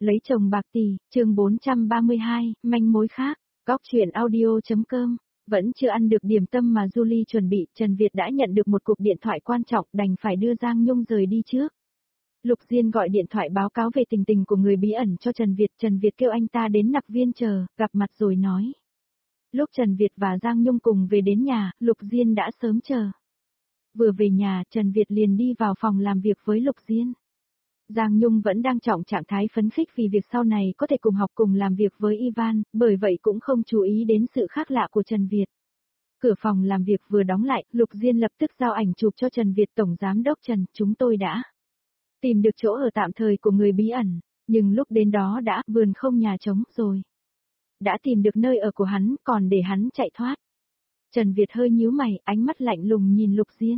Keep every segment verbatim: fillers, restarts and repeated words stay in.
Lấy chồng bạc tỷ, chương bốn trăm ba mươi hai, manh mối khác, góc chuyện audio.com. Vẫn chưa ăn được điểm tâm mà Julie chuẩn bị, Trần Việt đã nhận được một cuộc điện thoại quan trọng, đành phải đưa Giang Nhung rời đi trước. Lục Diên gọi điện thoại báo cáo về tình tình của người bí ẩn cho Trần Việt, Trần Việt kêu anh ta đến nặc viên chờ, gặp mặt rồi nói. Lúc Trần Việt và Giang Nhung cùng về đến nhà, Lục Diên đã sớm chờ. Vừa về nhà, Trần Việt liền đi vào phòng làm việc với Lục Diên. Giang Nhung vẫn đang trọng trạng thái phấn khích vì việc sau này có thể cùng học cùng làm việc với Ivan, bởi vậy cũng không chú ý đến sự khác lạ của Trần Việt. Cửa phòng làm việc vừa đóng lại, Lục Diên lập tức giao ảnh chụp cho Trần Việt. Tổng Giám đốc Trần, chúng tôi đã tìm được chỗ ở tạm thời của người bí ẩn, nhưng lúc đến đó đã vườn không nhà trống rồi. Đã tìm được nơi ở của hắn, còn để hắn chạy thoát. Trần Việt hơi nhíu mày, ánh mắt lạnh lùng nhìn Lục Diên.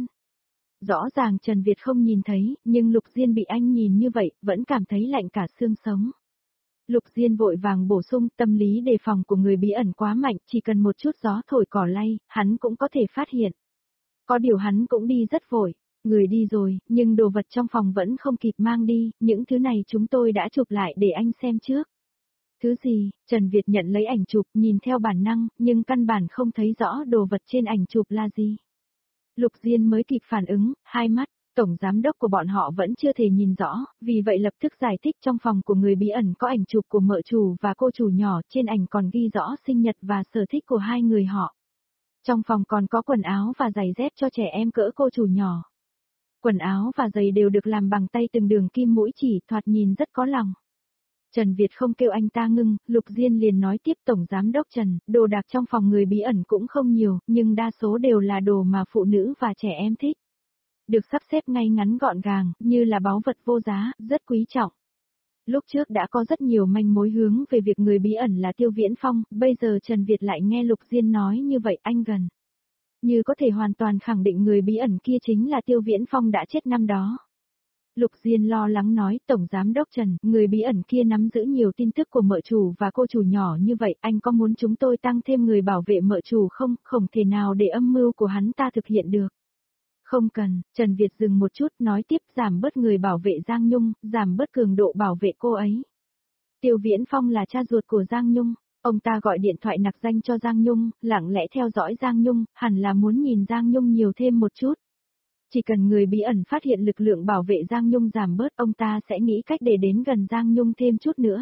Rõ ràng Trần Việt không nhìn thấy, nhưng Lục Diên bị anh nhìn như vậy, vẫn cảm thấy lạnh cả xương sống. Lục Diên vội vàng bổ sung, tâm lý đề phòng của người bí ẩn quá mạnh, chỉ cần một chút gió thổi cỏ lay, hắn cũng có thể phát hiện. Có điều hắn cũng đi rất vội, người đi rồi, nhưng đồ vật trong phòng vẫn không kịp mang đi, những thứ này chúng tôi đã chụp lại để anh xem trước. Thứ gì? Trần Việt nhận lấy ảnh chụp, nhìn theo bản năng, nhưng căn bản không thấy rõ đồ vật trên ảnh chụp là gì. Lục Diên mới kịp phản ứng, hai mắt, tổng giám đốc của bọn họ vẫn chưa thể nhìn rõ, vì vậy lập tức giải thích trong phòng của người bí ẩn có ảnh chụp của mợ chủ và cô chủ nhỏ, trên ảnh còn ghi rõ sinh nhật và sở thích của hai người họ. Trong phòng còn có quần áo và giày dép cho trẻ em cỡ cô chủ nhỏ. Quần áo và giày đều được làm bằng tay từng đường kim mũi chỉ, thoạt nhìn rất có lòng. Trần Việt không kêu anh ta ngưng, Lục Diên liền nói tiếp, tổng giám đốc Trần, đồ đạc trong phòng người bí ẩn cũng không nhiều, nhưng đa số đều là đồ mà phụ nữ và trẻ em thích. Được sắp xếp ngay ngắn gọn gàng, như là báu vật vô giá, rất quý trọng. Lúc trước đã có rất nhiều manh mối hướng về việc người bí ẩn là Tiêu Viễn Phong, bây giờ Trần Việt lại nghe Lục Diên nói như vậy, anh gần như có thể hoàn toàn khẳng định người bí ẩn kia chính là Tiêu Viễn Phong đã chết năm đó. Lục Diên lo lắng nói, tổng giám đốc Trần, người bí ẩn kia nắm giữ nhiều tin tức của mợ chủ và cô chủ nhỏ như vậy, anh có muốn chúng tôi tăng thêm người bảo vệ mợ chủ không? Không thể nào để âm mưu của hắn ta thực hiện được. Không cần, Trần Việt dừng một chút, nói tiếp, giảm bớt người bảo vệ Giang Nhung, giảm bớt cường độ bảo vệ cô ấy. Tiêu Viễn Phong là cha ruột của Giang Nhung, ông ta gọi điện thoại nặc danh cho Giang Nhung, lặng lẽ theo dõi Giang Nhung, hẳn là muốn nhìn Giang Nhung nhiều thêm một chút. Chỉ cần người bí ẩn phát hiện lực lượng bảo vệ Giang Nhung giảm bớt, ông ta sẽ nghĩ cách để đến gần Giang Nhung thêm chút nữa.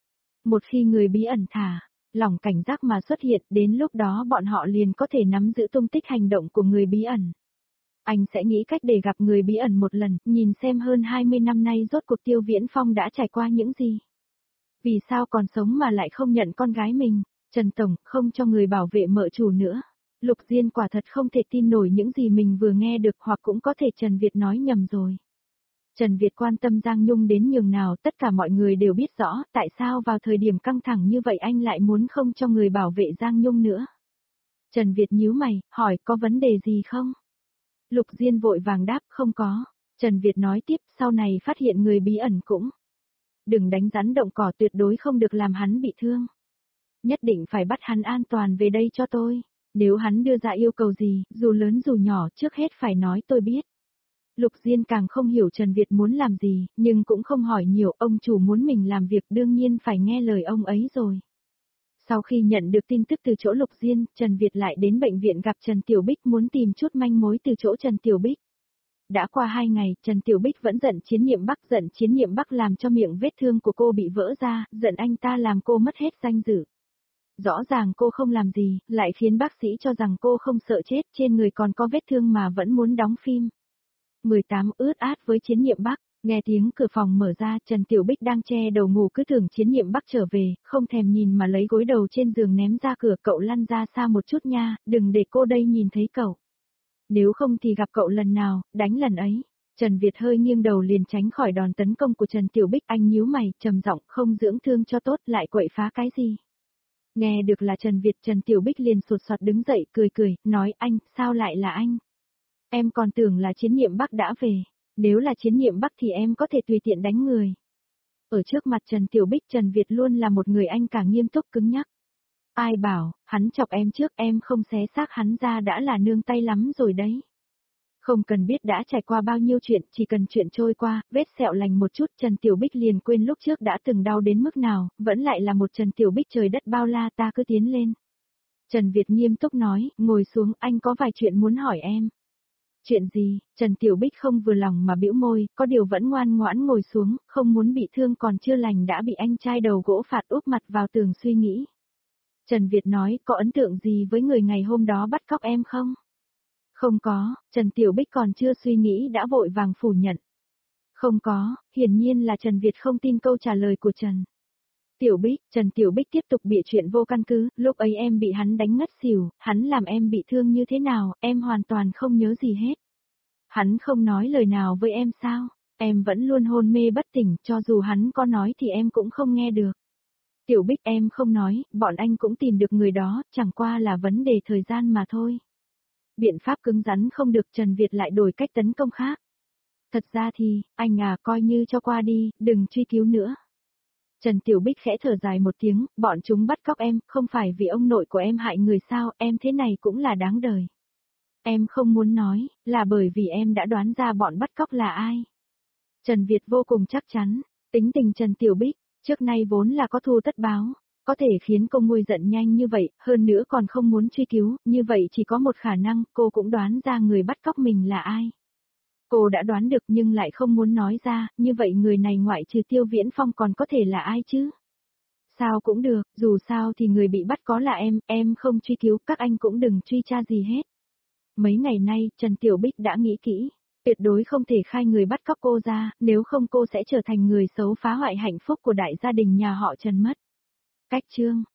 Một khi người bí ẩn thả lỏng cảnh giác mà xuất hiện, đến lúc đó bọn họ liền có thể nắm giữ tung tích hành động của người bí ẩn. Anh sẽ nghĩ cách để gặp người bí ẩn một lần, nhìn xem hơn hai mươi năm nay rốt cuộc Tiêu Viễn Phong đã trải qua những gì. Vì sao còn sống mà lại không nhận con gái mình? Trần Tổng, không cho người bảo vệ mợ chủ nữa. Lục Diên quả thật không thể tin nổi những gì mình vừa nghe được, hoặc cũng có thể Trần Việt nói nhầm rồi. Trần Việt quan tâm Giang Nhung đến nhường nào, tất cả mọi người đều biết rõ, tại sao vào thời điểm căng thẳng như vậy anh lại muốn không cho người bảo vệ Giang Nhung nữa. Trần Việt nhíu mày, hỏi có vấn đề gì không? Lục Diên vội vàng đáp, không có. Trần Việt nói tiếp, sau này phát hiện người bí ẩn cũng đừng đánh rắn động cỏ, tuyệt đối không được làm hắn bị thương. Nhất định phải bắt hắn an toàn về đây cho tôi. Nếu hắn đưa ra yêu cầu gì, dù lớn dù nhỏ, trước hết phải nói tôi biết. Lục Diên càng không hiểu Trần Việt muốn làm gì, nhưng cũng không hỏi nhiều, ông chủ muốn mình làm việc đương nhiên phải nghe lời ông ấy rồi. Sau khi nhận được tin tức từ chỗ Lục Diên, Trần Việt lại đến bệnh viện gặp Trần Tiểu Bích, muốn tìm chút manh mối từ chỗ Trần Tiểu Bích. Đã qua hai ngày, Trần Tiểu Bích vẫn giận Chiến Nhiệm Bắc, giận Chiến Nhiệm Bắc làm cho miệng vết thương của cô bị vỡ ra, giận anh ta làm cô mất hết danh dự. Rõ ràng cô không làm gì, lại khiến bác sĩ cho rằng cô không sợ chết, trên người còn có vết thương mà vẫn muốn đóng phim. mười tám ướt át với Chiến Nhiệm Bắc, nghe tiếng cửa phòng mở ra, Trần Tiểu Bích đang che đầu ngủ cứ tưởng Chiến Nhiệm Bắc trở về, không thèm nhìn mà lấy gối đầu trên giường ném ra cửa, cậu lăn ra xa một chút nha, đừng để cô đây nhìn thấy cậu. Nếu không thì gặp cậu lần nào, đánh lần ấy. Trần Việt hơi nghiêng đầu liền tránh khỏi đòn tấn công của Trần Tiểu Bích, anh nhíu mày, trầm giọng, không dưỡng thương cho tốt, lại quậy phá cái gì. Nghe được là Trần Việt, Trần Tiểu Bích liền sụt soạt đứng dậy, cười cười, nói anh, sao lại là anh? Em còn tưởng là Chiến Nhiệm Bắc đã về, nếu là Chiến Nhiệm Bắc thì em có thể tùy tiện đánh người. Ở trước mặt Trần Tiểu Bích, Trần Việt luôn là một người anh càng nghiêm túc cứng nhắc. Ai bảo, hắn chọc em trước, em không xé xác hắn ra đã là nương tay lắm rồi đấy. Không cần biết đã trải qua bao nhiêu chuyện, chỉ cần chuyện trôi qua, vết sẹo lành một chút, Trần Tiểu Bích liền quên lúc trước đã từng đau đến mức nào, vẫn lại là một Trần Tiểu Bích trời đất bao la, ta cứ tiến lên. Trần Việt nghiêm túc nói, ngồi xuống, anh có vài chuyện muốn hỏi em. Chuyện gì? Trần Tiểu Bích không vừa lòng mà bĩu môi, có điều vẫn ngoan ngoãn ngồi xuống, không muốn bị thương còn chưa lành đã bị anh trai đầu gỗ phạt úp mặt vào tường suy nghĩ. Trần Việt nói, có ấn tượng gì với người ngày hôm đó bắt cóc em không? Không có, Trần Tiểu Bích còn chưa suy nghĩ đã vội vàng phủ nhận. Không có, hiển nhiên là Trần Việt không tin câu trả lời của Trần. Tiểu Bích, Trần Tiểu Bích tiếp tục bịa chuyện vô căn cứ, lúc ấy em bị hắn đánh ngất xỉu, hắn làm em bị thương như thế nào, em hoàn toàn không nhớ gì hết. Hắn không nói lời nào với em sao, em vẫn luôn hôn mê bất tỉnh, cho dù hắn có nói thì em cũng không nghe được. Tiểu Bích em không nói, bọn anh cũng tìm được người đó, chẳng qua là vấn đề thời gian mà thôi. Biện pháp cứng rắn không được, Trần Việt lại đổi cách tấn công khác. Thật ra thì, anh à, coi như cho qua đi, đừng truy cứu nữa. Trần Tiểu Bích khẽ thở dài một tiếng, bọn chúng bắt cóc em, không phải vì ông nội của em hại người sao, em thế này cũng là đáng đời. Em không muốn nói, là bởi vì em đã đoán ra bọn bắt cóc là ai. Trần Việt vô cùng chắc chắn, tính tình Trần Tiểu Bích, trước nay vốn là có thù tất báo, có thể khiến cô nguôi giận nhanh như vậy, hơn nữa còn không muốn truy cứu, như vậy chỉ có một khả năng, cô cũng đoán ra người bắt cóc mình là ai. Cô đã đoán được nhưng lại không muốn nói ra, như vậy người này ngoại trừ Tiêu Viễn Phong còn có thể là ai chứ? Sao cũng được, dù sao thì người bị bắt có là em, em không truy cứu, các anh cũng đừng truy tra gì hết. Mấy ngày nay, Trần Tiểu Bích đã nghĩ kỹ, tuyệt đối không thể khai người bắt cóc cô ra, nếu không cô sẽ trở thành người xấu phá hoại hạnh phúc của đại gia đình nhà họ Trần mất. Cách chương